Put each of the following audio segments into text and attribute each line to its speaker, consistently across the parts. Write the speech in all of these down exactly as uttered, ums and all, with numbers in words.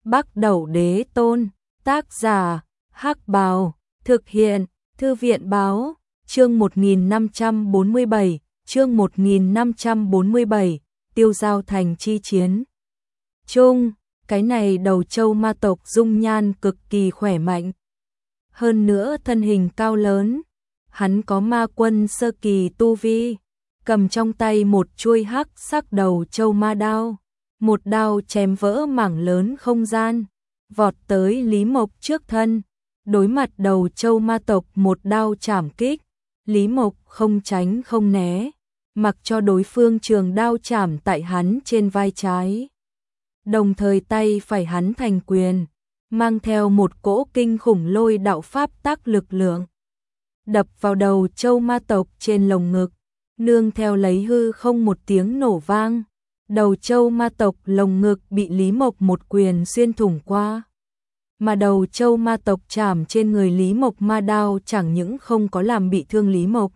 Speaker 1: Bắc Đẩu Đế Tôn, tác giả, Hắc Bào, thực hiện, Thư viện Báo, chương một nghìn năm trăm bốn mươi bảy, chương một nghìn năm trăm bốn mươi bảy, Tiêu Giao Thành chi chiến. Chung, cái này đầu châu ma tộc dung nhan cực kỳ khỏe mạnh. Hơn nữa thân hình cao lớn, hắn có ma quân sơ kỳ tu vi, cầm trong tay một chuôi hắc sắc đầu châu ma đao, một đao chém vỡ mảng lớn không gian, vọt tới Lý Mộc trước thân, đối mặt đầu châu ma tộc một đao chảm kích, Lý Mộc không tránh không né, mặc cho đối phương trường đao chảm tại hắn trên vai trái. Đồng thời tay phải hắn thành quyền, mang theo một cỗ kinh khủng lôi đạo pháp tác lực lượng, đập vào đầu châu ma tộc trên lồng ngực, nương theo lấy hư không một tiếng nổ vang, đầu châu ma tộc lồng ngực bị Lý Mộc một quyền xuyên thủng qua. Mà đầu châu ma tộc chạm trên người Lý Mộc ma đao chẳng những không có làm bị thương Lý Mộc,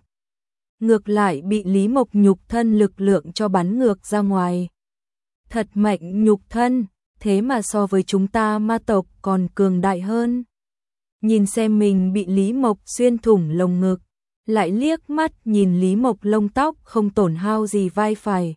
Speaker 1: ngược lại bị Lý Mộc nhục thân lực lượng cho bắn ngược ra ngoài. Thật mạnh nhục thân, thế mà so với chúng ta ma tộc còn cường đại hơn. Nhìn xem mình bị Lý Mộc xuyên thủng lồng ngực, lại liếc mắt nhìn Lý Mộc lông tóc không tổn hao gì vai phải.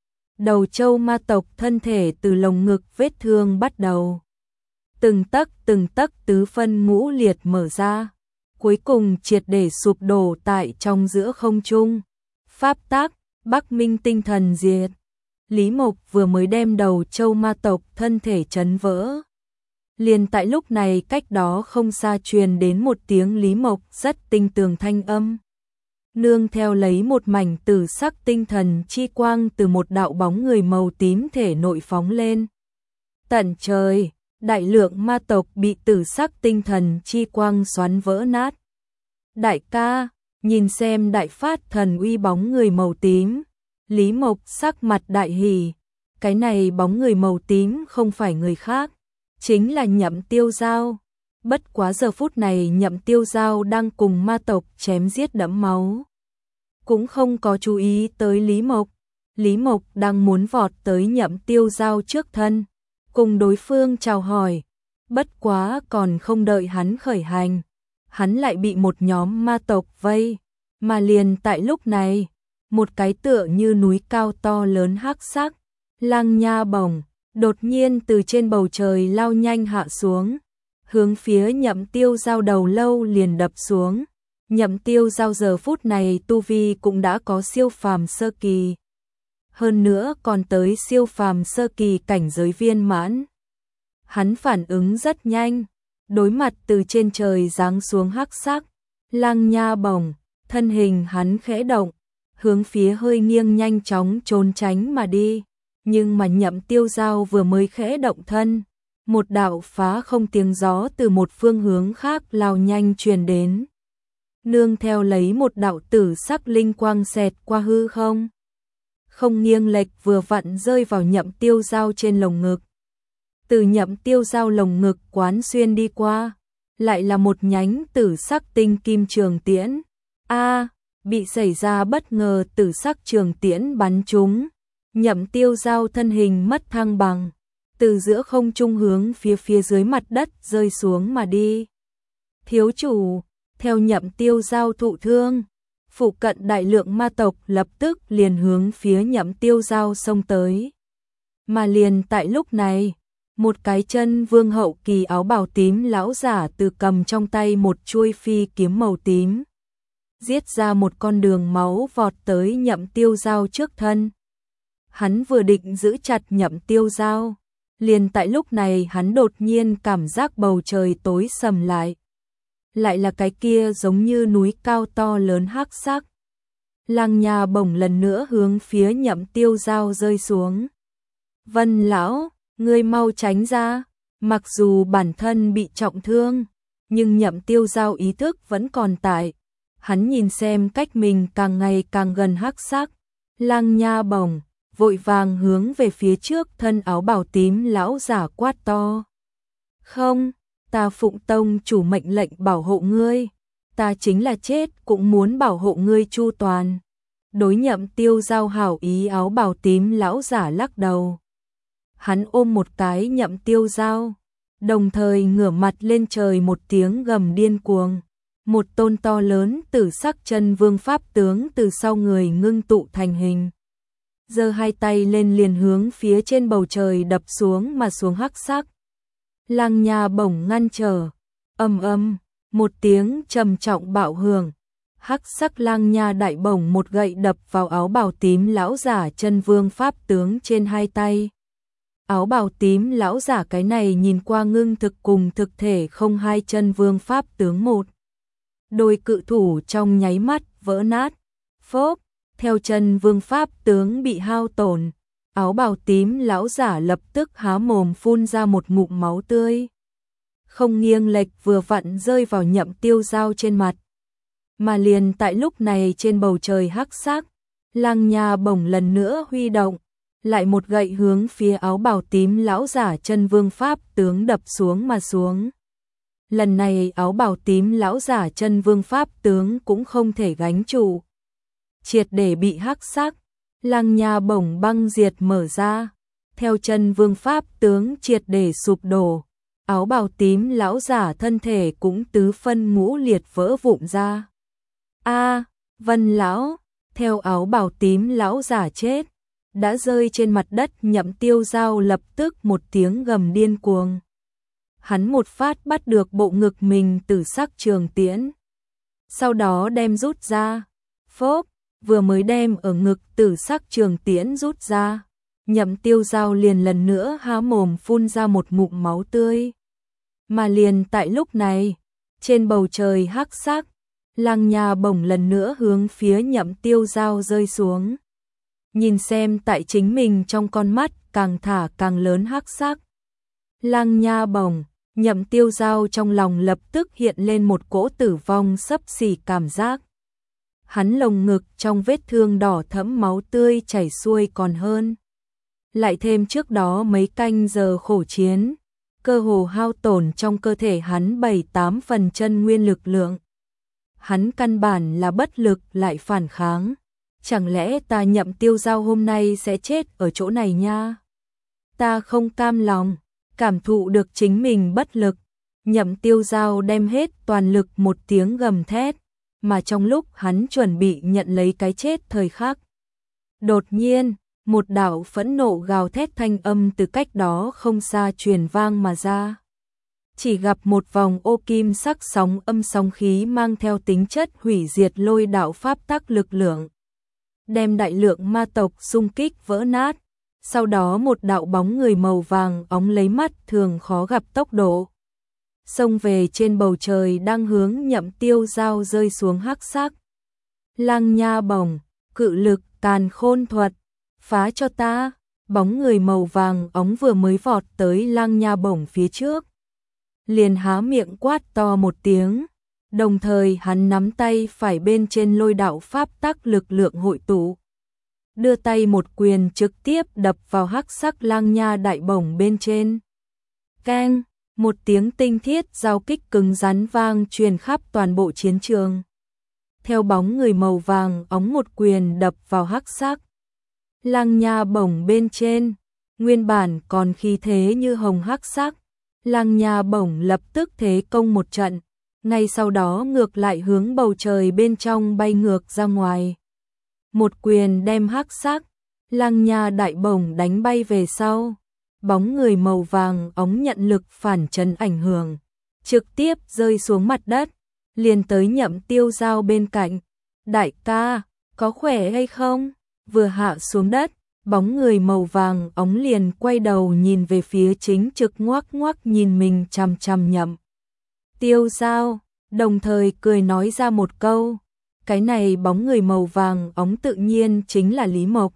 Speaker 1: Đầu châu ma tộc thân thể từ lồng ngực vết thương bắt đầu, từng tấc từng tấc tứ phân ngũ liệt mở ra, cuối cùng triệt để sụp đổ tại trong giữa không trung. Pháp tác, Bắc Minh tinh thần diệt. Lý Mộc vừa mới đem đầu châu ma tộc thân thể chấn vỡ. Liền tại lúc này cách đó không xa truyền đến một tiếng Lý Mộc rất tinh tường thanh âm. Nương theo lấy một mảnh tử sắc tinh thần chi quang từ một đạo bóng người màu tím thể nội phóng lên. Tận trời, đại lượng ma tộc bị tử sắc tinh thần chi quang xoắn vỡ nát. Đại ca, nhìn xem đại phát thần uy bóng người màu tím. Lý Mộc sắc mặt đại hỉ, cái này bóng người màu tím không phải người khác, chính là Nhậm Tiêu Giao. Bất quá giờ phút này Nhậm Tiêu Giao đang cùng ma tộc chém giết đẫm máu, cũng không có chú ý tới Lý Mộc. Lý Mộc đang muốn vọt tới Nhậm Tiêu Giao trước thân, cùng đối phương chào hỏi. Bất quá còn không đợi hắn khởi hành, hắn lại bị một nhóm ma tộc vây, mà liền tại lúc này, một cái tựa như núi cao to lớn hắc sắc, lang nha bổng, đột nhiên từ trên bầu trời lao nhanh hạ xuống, hướng phía Nhậm Tiêu Giao đầu lâu liền đập xuống. Nhậm Tiêu Giao giờ phút này tu vi cũng đã có siêu phàm sơ kỳ, hơn nữa còn tới siêu phàm sơ kỳ cảnh giới viên mãn. Hắn phản ứng rất nhanh, đối mặt từ trên trời giáng xuống hắc sắc lang nha bổng, thân hình hắn khẽ động, hướng phía hơi nghiêng nhanh chóng trốn tránh mà đi. Nhưng mà Nhậm Tiêu Giao vừa mới khẽ động thân, một đạo phá không tiếng gió từ một phương hướng khác lao nhanh truyền đến, nương theo lấy một đạo tử sắc linh quang xẹt qua hư không, không nghiêng lệch vừa vặn rơi vào Nhậm Tiêu Giao trên lồng ngực. Từ Nhậm Tiêu Giao lồng ngực quán xuyên đi qua, lại là một nhánh tử sắc tinh kim trường tiễn. A, bị xảy ra bất ngờ tử sắc trường tiễn bắn trúng, Nhậm Tiêu Giao thân hình mất thăng bằng, từ giữa không trung hướng phía phía dưới mặt đất rơi xuống mà đi. Thiếu chủ, theo Nhậm Tiêu Giao thụ thương, phụ cận đại lượng ma tộc lập tức liền hướng phía Nhậm Tiêu Giao xông tới. Mà liền tại lúc này, một cái chân vương hậu kỳ áo bào tím lão giả từ cầm trong tay một chuôi phi kiếm màu tím, giết ra một con đường máu vọt tới Nhậm Tiêu Giao trước thân. Hắn vừa định giữ chặt Nhậm Tiêu Giao, liền tại lúc này hắn đột nhiên cảm giác bầu trời tối sầm lại. Lại là cái kia giống như núi cao to lớn hắc sắc lang nha bổng lần nữa hướng phía Nhậm Tiêu Giao rơi xuống. Vân lão, ngươi mau tránh ra. Mặc dù bản thân bị trọng thương, nhưng Nhậm Tiêu Giao ý thức vẫn còn tại. Hắn nhìn xem cách mình càng ngày càng gần hắc sắc lang nha bổng, vội vàng hướng về phía trước thân áo bào tím lão giả quát to. Không, ta phụng tông chủ mệnh lệnh bảo hộ ngươi, ta chính là chết cũng muốn bảo hộ ngươi chu toàn. Đối Nhậm Tiêu Giao hảo ý áo bào tím lão giả lắc đầu. Hắn ôm một cái Nhậm Tiêu Giao, đồng thời ngửa mặt lên trời một tiếng gầm điên cuồng. Một tôn to lớn tử sắc chân vương pháp tướng từ sau người ngưng tụ thành hình. Giơ hai tay lên liền hướng phía trên bầu trời đập xuống mà xuống hắc sắc. Lăng Nha bổng ngăn trở, ầm ầm, một tiếng trầm trọng bạo hưởng. Hắc sắc Lăng Nha đại bổng một gậy đập vào áo bào tím lão giả chân vương pháp tướng trên hai tay. Áo bào tím lão giả cái này nhìn qua ngưng thực cùng thực thể không hai chân vương pháp tướng một. Đôi cự thủ trong nháy mắt vỡ nát, phốp, theo chân vương pháp tướng bị hao tổn, áo bào tím lão giả lập tức há mồm phun ra một ngụm máu tươi. Không nghiêng lệch vừa vặn rơi vào Nhậm Tiêu Dao trên mặt. Mà liền tại lúc này trên bầu trời hắc sắc, Lăng Nha bổng lần nữa huy động, lại một gậy hướng phía áo bào tím lão giả chân vương pháp tướng đập xuống mà xuống. Lần này áo bào tím lão giả chân vương pháp tướng cũng không thể gánh trụ, triệt để bị hắc sắc Lăng Nha bổng băng diệt mở ra, theo chân vương pháp tướng triệt để sụp đổ, áo bào tím lão giả thân thể cũng tứ phân ngũ liệt vỡ vụn ra. A, Vân lão, theo áo bào tím lão giả chết, đã rơi trên mặt đất. Nhậm Tiêu Dao lập tức một tiếng gầm điên cuồng. Hắn một phát bắt được bộ ngực mình tử sắc trường tiễn, sau đó đem rút ra. Phốp, vừa mới đem ở ngực tử sắc trường tiễn rút ra, Nhậm Tiêu Dao liền lần nữa há mồm phun ra một ngụm máu tươi. Mà liền tại lúc này, trên bầu trời hắc sắc, Lăng Nha bổng lần nữa hướng phía Nhậm Tiêu Dao rơi xuống. Nhìn xem tại chính mình trong con mắt càng thả càng lớn hắc sắc Lăng Nha bổng, Nhậm Tiêu Dao trong lòng lập tức hiện lên một cỗ tử vong xấp xỉ cảm giác. Hắn lồng ngực trong vết thương đỏ thẫm máu tươi chảy xuôi còn hơn. Lại thêm trước đó mấy canh giờ khổ chiến, cơ hồ hao tổn trong cơ thể hắn bảy tám phần chân nguyên lực lượng. Hắn căn bản là bất lực lại phản kháng. Chẳng lẽ ta Nhậm Tiêu Dao hôm nay sẽ chết ở chỗ này nha? Ta không cam lòng, cảm thụ được chính mình bất lực. Nhậm Tiêu Dao đem hết toàn lực một tiếng gầm thét, mà trong lúc hắn chuẩn bị nhận lấy cái chết thời khắc. Đột nhiên, một đạo phẫn nộ gào thét thanh âm từ cách đó không xa truyền vang mà ra. Chỉ gặp một vòng ô kim sắc sóng âm sóng khí mang theo tính chất hủy diệt lôi đạo pháp tắc lực lượng, đem đại lượng ma tộc xung kích vỡ nát. Sau đó một đạo bóng người màu vàng óng lấy mắt thường khó gặp tốc độ, xông về trên bầu trời đang hướng Nhậm Tiêu Dao rơi xuống hắc sắc Lăng Nha bổng, cự lực càn khôn thuật, phá cho ta. Bóng người màu vàng óng vừa mới vọt tới Lăng Nha bổng phía trước, liền há miệng quát to một tiếng, đồng thời hắn nắm tay phải bên trên lôi đạo pháp tắc lực lượng hội tụ, đưa tay một quyền trực tiếp đập vào hắc sắc Lăng Nha đại bổng bên trên. Keng, một tiếng tinh thiết giao kích cứng rắn vang truyền khắp toàn bộ chiến trường. Theo bóng người màu vàng óng một quyền đập vào hắc sắc Lăng Nha bổng bên trên, nguyên bản còn khí thế như hồng hắc sắc Lăng Nha bổng lập tức thế công một trận, ngay sau đó ngược lại hướng bầu trời bên trong bay ngược ra ngoài. Một quyền đem hắc sắc Lăng Nha đại bổng đánh bay về sau. Bóng người màu vàng óng nhận lực phản chấn ảnh hưởng, trực tiếp rơi xuống mặt đất, liền tới Nhậm Tiêu Dao bên cạnh. Đại ca, có khỏe hay không? Vừa hạ xuống đất, bóng người màu vàng óng liền quay đầu nhìn về phía chính trực ngoác ngoác nhìn mình chằm chằm Nhậm Tiêu Dao, đồng thời cười nói ra một câu. Cái này bóng người màu vàng óng tự nhiên chính là Lý Mộc.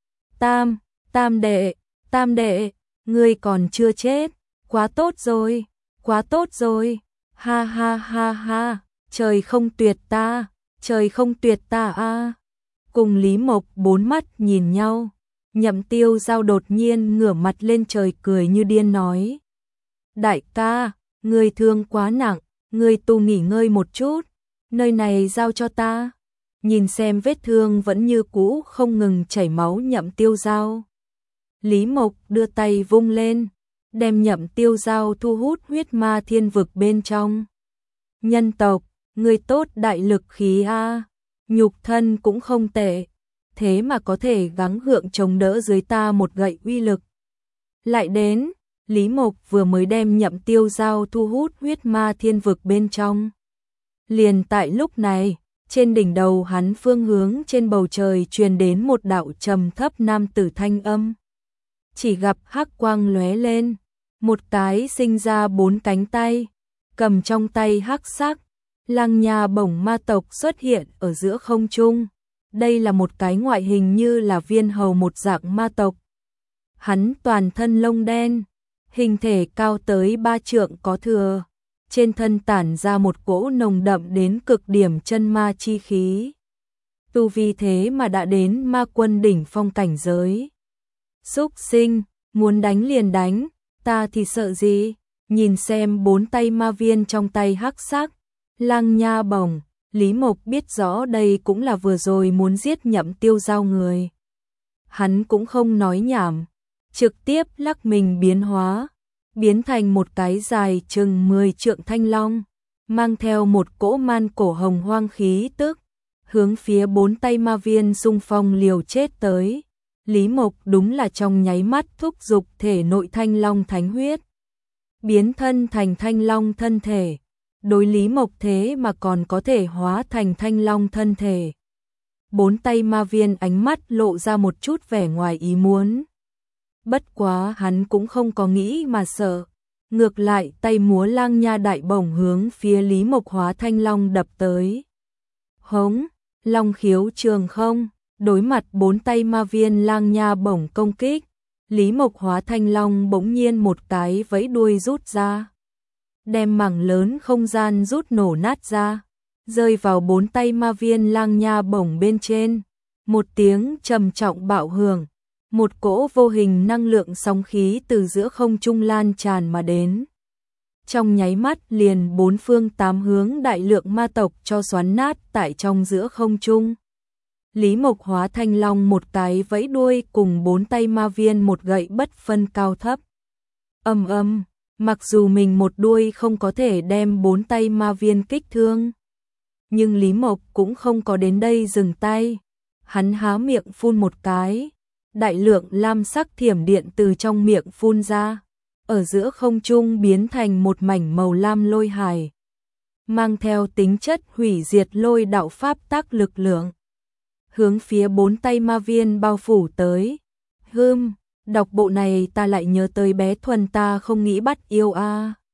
Speaker 1: Tam, tam đệ, tam đệ, ngươi còn chưa chết, quá tốt rồi, quá tốt rồi, ha ha ha ha, trời không tuyệt ta, trời không tuyệt ta a. Cùng Lý Mộc bốn mắt nhìn nhau, Nhậm Tiêu Dao đột nhiên ngửa mặt lên trời cười như điên nói. Đại ca, ngươi thương quá nặng, ngươi tu nghỉ ngơi một chút, nơi này giao cho ta. Nhìn xem vết thương vẫn như cũ không ngừng chảy máu Nhậm Tiêu Dao, Lý Mộc đưa tay vung lên, đem Nhậm Tiêu Giao thu hút huyết ma thiên vực bên trong. Nhân tộc, người tốt đại lực khí a, nhục thân cũng không tệ, thế mà có thể gắng gượng chống đỡ dưới ta một gậy uy lực. Lại đến, Lý Mộc vừa mới đem Nhậm Tiêu Giao thu hút huyết ma thiên vực bên trong. Liền tại lúc này, trên đỉnh đầu hắn phương hướng trên bầu trời truyền đến một đạo trầm thấp nam tử thanh âm. Chỉ gặp hắc quang lóe lên, một cái sinh ra bốn cánh tay, cầm trong tay hắc sắc, Lăng Nha bổng ma tộc xuất hiện ở giữa không trung. Đây là một cái ngoại hình như là viên hầu một dạng ma tộc. Hắn toàn thân lông đen, hình thể cao tới ba trượng có thừa, trên thân tản ra một cỗ nồng đậm đến cực điểm chân ma chi khí. Tu vi thế mà đã đến ma quân đỉnh phong cảnh giới. Súc sinh, muốn đánh liền đánh, ta thì sợ gì? Nhìn xem bốn tay ma viên trong tay hắc sắc, Lăng Nha bổng, Lý Mộc biết rõ đây cũng là vừa rồi muốn giết Nhậm Tiêu Giao người. Hắn cũng không nói nhảm, trực tiếp lắc mình biến hóa, biến thành một cái dài chừng mười trượng thanh long, mang theo một cỗ man cổ hồng hoang khí tức, hướng phía bốn tay ma viên xung phong liều chết tới. Lý Mộc đúng là trong nháy mắt thúc giục thể nội thanh long thánh huyết, biến thân thành thanh long thân thể. Đối Lý Mộc thế mà còn có thể hóa thành thanh long thân thể. Bốn tay ma viên ánh mắt lộ ra một chút vẻ ngoài ý muốn. Bất quá hắn cũng không có nghĩ mà sợ. Ngược lại tay múa Lăng Nha đại bổng hướng phía Lý Mộc hóa thanh long đập tới. Hống, long khiếu trường không, đối mặt bốn tay ma viên Lăng Nha bổng công kích. Lý Mộc hóa thanh long bỗng nhiên một cái vẫy đuôi rút ra, đem mảng lớn không gian rút nổ nát ra, rơi vào bốn tay ma viên Lăng Nha bổng bên trên. Một tiếng trầm trọng bạo hưởng, một cỗ vô hình năng lượng sóng khí từ giữa không trung lan tràn mà đến. Trong nháy mắt liền bốn phương tám hướng đại lượng ma tộc cho xoắn nát tại trong giữa không trung. Lý Mộc hóa thanh long một cái vẫy đuôi cùng bốn tay ma viên một gậy bất phân cao thấp. Ầm ầm, mặc dù mình một đuôi không có thể đem bốn tay ma viên kích thương, nhưng Lý Mộc cũng không có đến đây dừng tay. Hắn há miệng phun một cái, đại lượng lam sắc thiểm điện từ trong miệng phun ra, ở giữa không trung biến thành một mảnh màu lam lôi hải, mang theo tính chất hủy diệt lôi đạo pháp tác lực lượng, hướng phía bốn tay ma viên bao phủ tới. Hừm, đọc bộ này ta lại nhớ tới bé Thuần ta không nghĩ bắt yêu a.